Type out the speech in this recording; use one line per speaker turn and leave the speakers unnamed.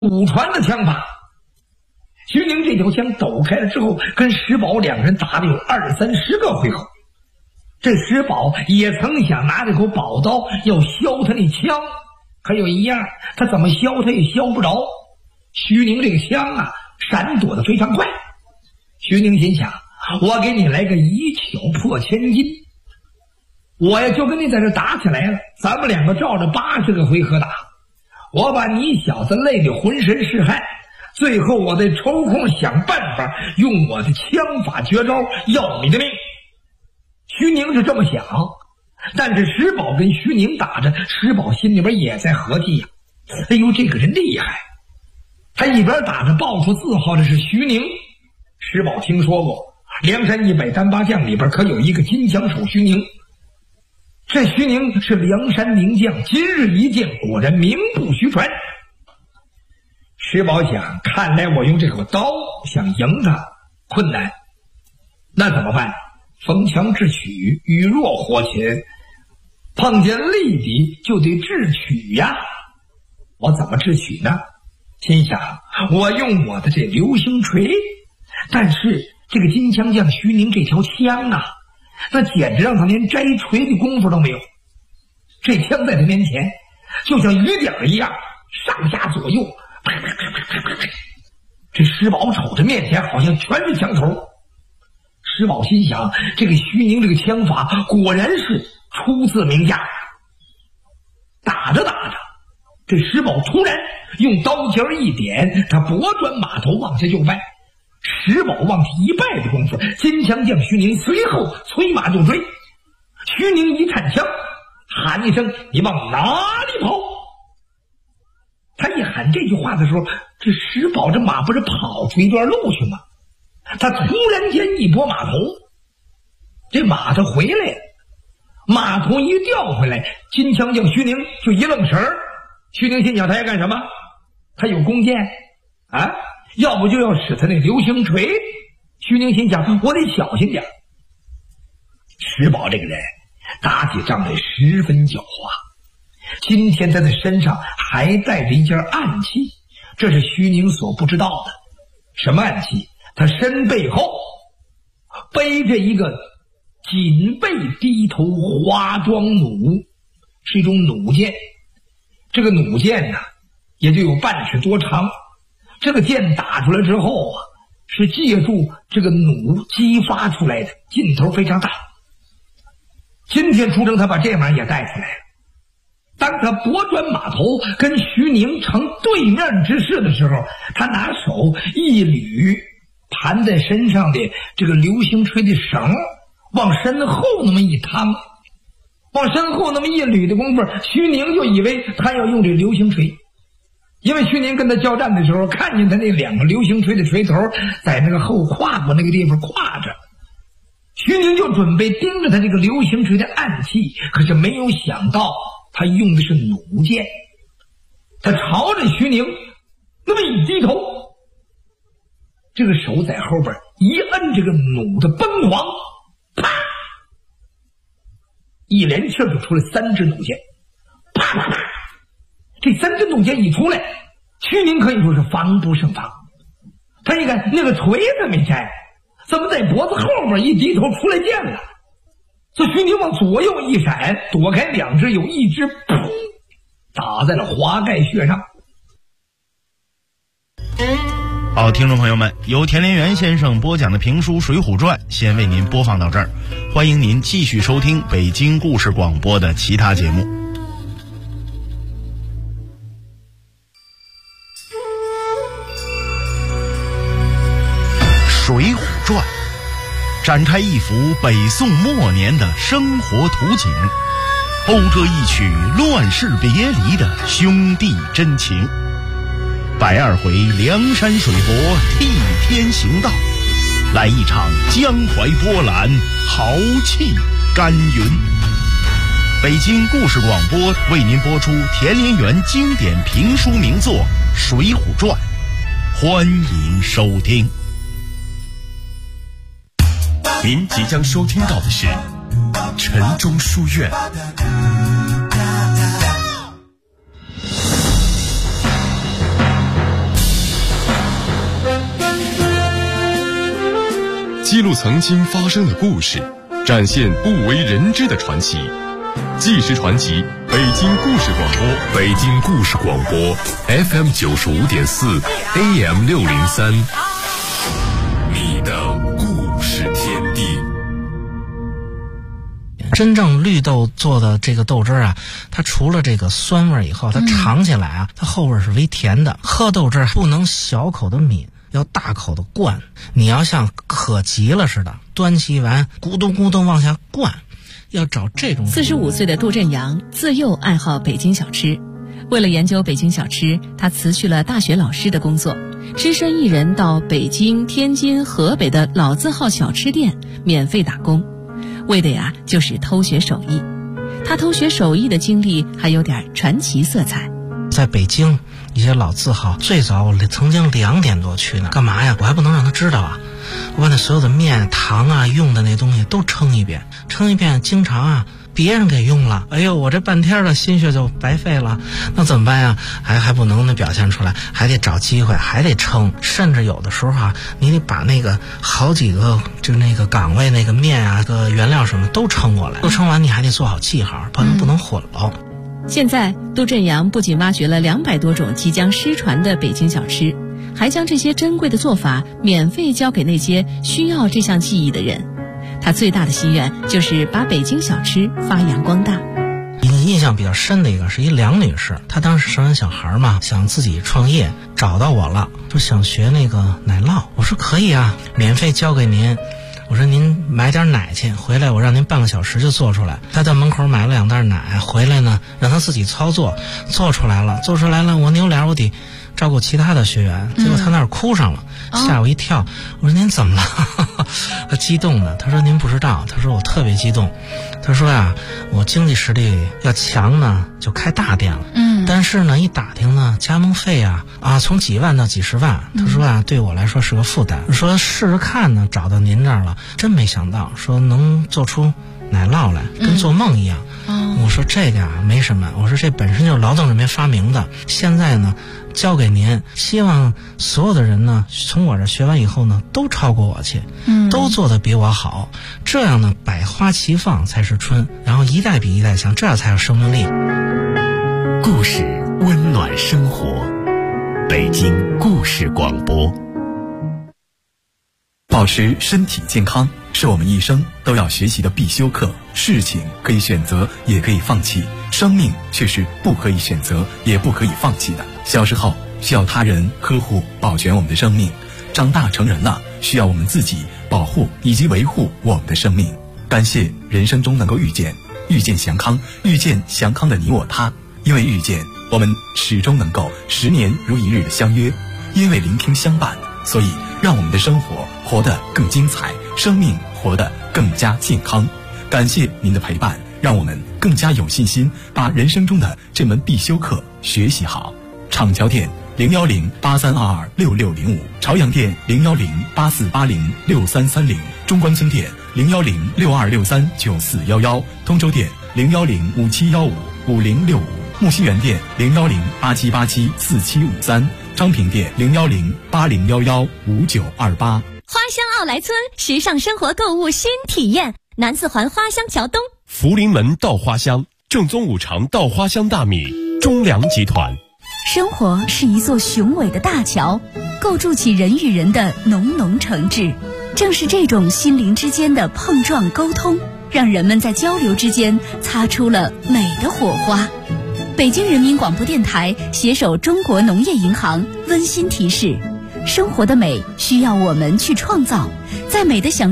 祖传的枪法。徐宁这条枪抖开了之后，跟石宝两人打了有20-30个回合。这石宝也曾想拿这口宝刀要削他那枪，可有一样，他怎么削他也削不着。徐宁这个枪啊，闪躲得非常快。徐宁心想，我给你来个一巧破千金，我呀就跟你在这打起来了，咱们两个照着80个回合打，我把你小子累得浑身是汗，最后我再抽空想办法用我的枪法绝招要你的命。徐宁是这么想，但是石宝跟徐宁打着，石宝心里边也在合计呀，哎呦，这个人厉害。他一边打着报出字号的是徐宁。石宝听说过梁山100单八将里边可有一个金枪手徐宁，这徐宁是梁山名将，今日一见果然名不虚传。石宝想，看来我用这口刀想赢他困难，那怎么办？逢强智取，遇弱活擒，碰见力敌就得智取呀。我怎么智取呢？心想，我用我的这流星锤，但是这个金枪将徐宁这条枪啊，那简直让他连摘锤的功夫都没有。这枪在他面前就像雨点一样，上下左右，啪啪啪啪啪啪。这石宝瞅着面前好像全是枪头。石宝心想，这个徐宁这个枪法果然是出自名家。打着打着，这石宝突然用刀尖一点，他拨转马头往下就拜。石宝往起一拜的功夫，金枪将徐宁随后催马就追。徐宁一颤枪，喊一声：“你往哪里跑？”他一喊这句话的时候，这石宝这马不是跑出一段路去吗？他突然间一拨马头，这马他回来了，马头一调回来，金枪将徐宁就一愣神儿。徐宁心想，他要干什么？他有弓箭啊，要不就要使他那流星锤。徐宁心想，我得小心点。石宝这个人打起仗来十分狡猾，今天他的身上还带着一件暗器，这是徐宁所不知道的。什么暗器？他身背后背着一个锦背低头花桩弩，是一种弩箭。这个弩箭呢，也就有半尺多长。这个箭打出来之后啊，是借助这个弩激发出来的，劲头非常大。今天出征他把这玩意儿也带出来了。当他拨转马头跟徐宁成对面之势的时候，他拿手一捋盘在身上的这个流星锤的绳，往身后那么一趟，往身后那么一捋的功夫，徐宁就以为他要用这流星锤。因为徐宁跟他交战的时候，看见他那两个流星锤的锤头在那个后胯骨那个地方挎着，徐宁就准备盯着他这个流星锤的暗器，可是没有想到他用的是弩箭。他朝着徐宁那么一低头，这个手在后边一摁这个弩的崩簧，啪，一连气就出来3支弩箭，啪啪啪。这3支弩箭一出来，徐宁可以说是防不胜防。他一看那个锤子没摘，怎么在脖子后面一低头出来箭了？这徐宁往左右一闪，躲开2支，有1支噗打在了华盖穴上。
好，听众朋友们，由田连元先生播讲的评书《水浒传》先为您播放到这儿，欢迎您继续收听北京故事广播的其他节目。《水浒传》展开一幅北宋末年的生活图景，讴歌一曲乱世别离的兄弟真情。120回梁山水泊替天行道，来一场江淮波澜，豪气干云。北京故事广播为您播出田连元经典评书名作《水浒传》，欢迎收听。
您即将收听到的是城中书院。 记录曾经发生的故事，展现不为人知的传奇。纪实传奇，北京故事广播，
北京故事广播 FM 95.4 AM 603，你的故事天地。
真正绿豆做的这个豆汁啊，它除了这个酸味以后，它尝起来啊，它后味是微甜的。喝豆汁不能小口的抿，要大口的灌。你要像渴急了似的，端起一碗咕咚咕咚往下灌，要找这种。
45岁的杜振阳自幼爱好北京小吃，为了研究北京小吃，他辞去了大学老师的工作，只身一人到北京、天津、河北的老字号小吃店免费打工，为的呀就是偷学手艺。他偷学手艺的经历还有点传奇色彩。
在北京一些老字号，最早我曾经2点多去呢，干嘛呀？我还不能让他知道啊！我把那所有的面、糖啊、用的那东西都称一遍，经常啊别人给用了，哎呦，我这半天的心血就白费了，那怎么办呀？还不能表现出来，还得找机会，还得称，甚至有的时候啊，你得把那个好几个就那个岗位那个面啊、个原料什么都称过来，都称完你还得做好记号，不能混了。
现在杜振阳不仅挖掘了200多种即将失传的北京小吃，还将这些珍贵的做法免费教给那些需要这项技艺的人。他最大的心愿就是把北京小吃发扬光大。
印象比较深的一个是一梁女士，她当时生完小孩嘛，想自己创业，找到我了，说想学那个奶酪。我说可以啊，免费教给您。我说您买点奶去，回来我让您半个小时就做出来。他在门口买了2袋奶，回来呢让他自己操作，做出来了。我扭脸我得照顾其他的学员，结果他那儿哭上了，吓我一跳。我说您怎么了？他激动的，他说您不知道，他说我特别激动。他说呀，我经济实力要强呢，就开大店了。但是呢，一打听呢，加盟费啊从几万到几十万。他说啊，对我来说是个负担。说试试看呢，找到您这儿了，真没想到，说能做出奶酪来，跟做梦一样。我说这个啊没什么，我说这本身就是劳动人民发明的，现在呢交给您，希望所有的人呢从我这学完以后呢都超过我去，都做得比我好，这样呢百花齐放才是春，然后一代比一代强，这样才有生命力。
故事温暖生活，北京故事广播。
保持身体健康是我们一生都要学习的必修课。事情可以选择，也可以放弃，生命却是不可以选择，也不可以放弃的。小时候需要他人呵护保全我们的生命，长大成人了需要我们自己保护以及维护我们的生命。感谢人生中能够遇见祥康，遇见祥康的你我他。因为遇见，我们始终能够10年如一日的相约；因为聆听相伴，所以让我们的生活活得更精彩，生命活得更加健康。感谢您的陪伴，让我们更加有信心把人生中的这门必修课学习好。厂桥店01083226605，朝阳店01084806330，中关村店01062639411，通州店01057155065，木樨园店01087874753，昌平店01080115928。
花乡奥莱村时尚生活购物新体验，南四环花乡桥东，
福临门稻花香，正宗五常稻花香大米，中粮集团。
生活是一座雄伟的大桥，构筑起人与人的浓浓诚挚。正是这种心灵之间的碰撞沟通，让人们在交流之间擦出了美的火花。北京人民广播电台携手中国农业银行温馨提示：生活的美需要我们去创造，在美的享